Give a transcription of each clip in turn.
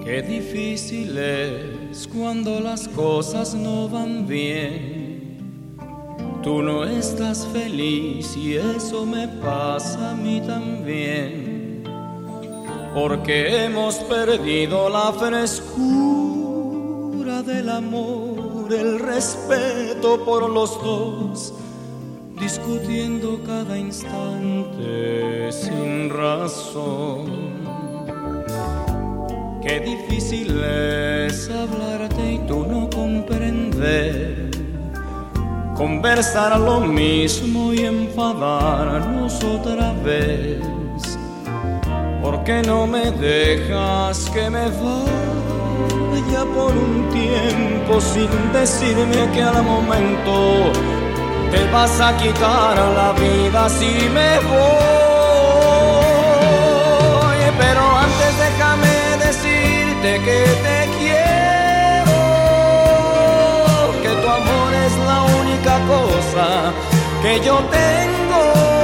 Qué difícil es cuando las cosas no van bien. Tú no estás feliz y eso me pasa a mí también. Porque hemos perdido la frescura del amor, el respeto por los dos, discutiendo cada instante sin razón. Qué difícil es hablarte y tú no comprender, conversar lo mismo y enfadarnos otra vez. ¿Por qué no me dejas que me vaya por un tiempo sin decirme que al momento te vas a quitar la vida si me voy? Pero antes déjame decirte que te quiero, que tu amor es la única cosa que yo tengo,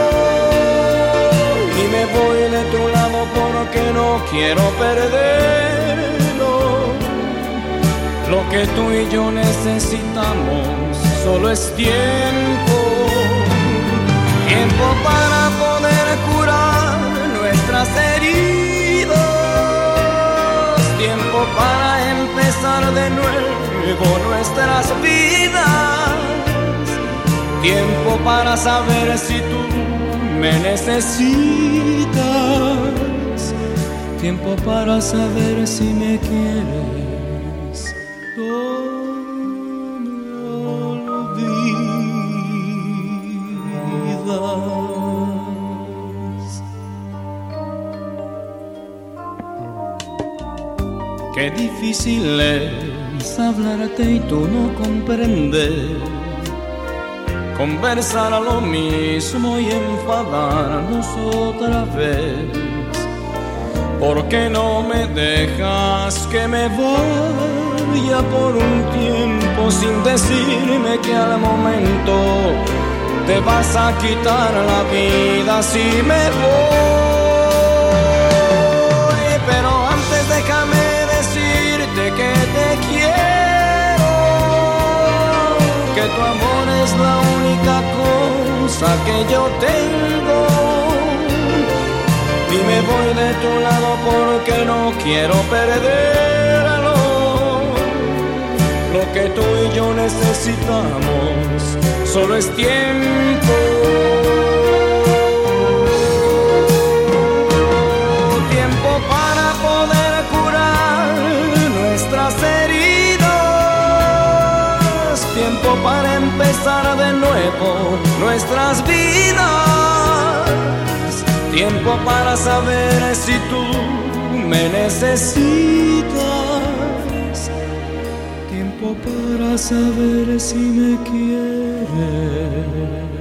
y me voy de tu lado porque no quiero perderlo. Lo que tú y yo necesitamos solo es tiempo, tiempo para poder curar nuestras heridas, tiempo para empezar de nuevo nuestras vidas, tiempo para saber si tú me necesitas, tiempo para saber si me quieres. No me olvidas. Qué difícil es hablarte y tú no comprender, conversar lo mismo y enfadarnos otra vez. ¿Por qué no me dejas que me vaya por un tiempo sin decirme que al momento te vas a quitar la vida si me voy? Pero antes déjame decirte que te quiero, que tu amor es la única cosa que yo tengo, y me voy de tu lado porque no quiero perderlo. Lo que tú y yo necesitamos solo es tiempo, tiempo para poder curar nuestras heridas, tiempo para empezar de nuevo nuestras vidas, tiempo para saber si tú me necesitas, tiempo para saber si me quieres.